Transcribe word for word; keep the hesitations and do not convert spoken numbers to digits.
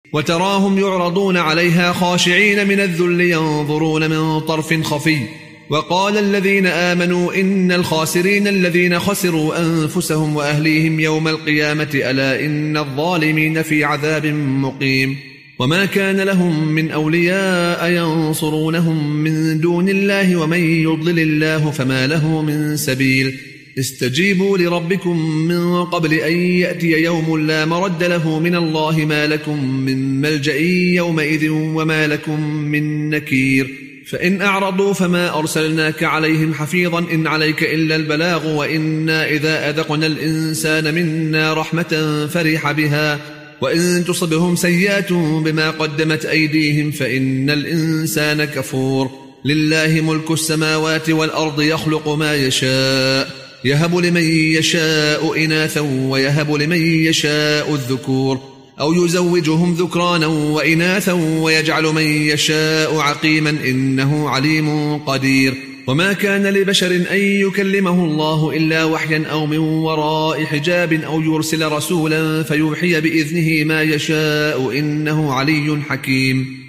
وتراهم يعرضون عليها خاشعين من الذل ينظرون من طرف خفي. وقال الذين آمنوا إن الخاسرين الذين خسروا أنفسهم وأهليهم يوم القيامة ألا إن الظالمين في عذاب مقيم. وما كان لهم من أولياء ينصرونهم من دون الله ومن يضلل الله فما له من سبيل. استجيبوا لربكم من قبل أن يأتي يوم لا مرد له من الله ما لكم من ملجأ يومئذ وما لكم من نكير. فإن أعرضوا فما أرسلناك عليهم حفيظا إن عليك إلا البلاغ وإنا إذا أذقنا الإنسان منا رحمة فرح بها وإن تصبهم سيئات بما قدمت أيديهم فإن الإنسان كفور. لله ملك السماوات والأرض يخلق ما يشاء يهب لمن يشاء إناثا ويهب لمن يشاء الذكور أو يزوجهم ذكرانا وإناثا ويجعل من يشاء عقيما إنه عليم قدير. وما كان لبشر أن يكلمه الله إلا وحيا أو من وراء حجاب أو يرسل رسولا فيوحي بإذنه ما يشاء إنه علي حكيم.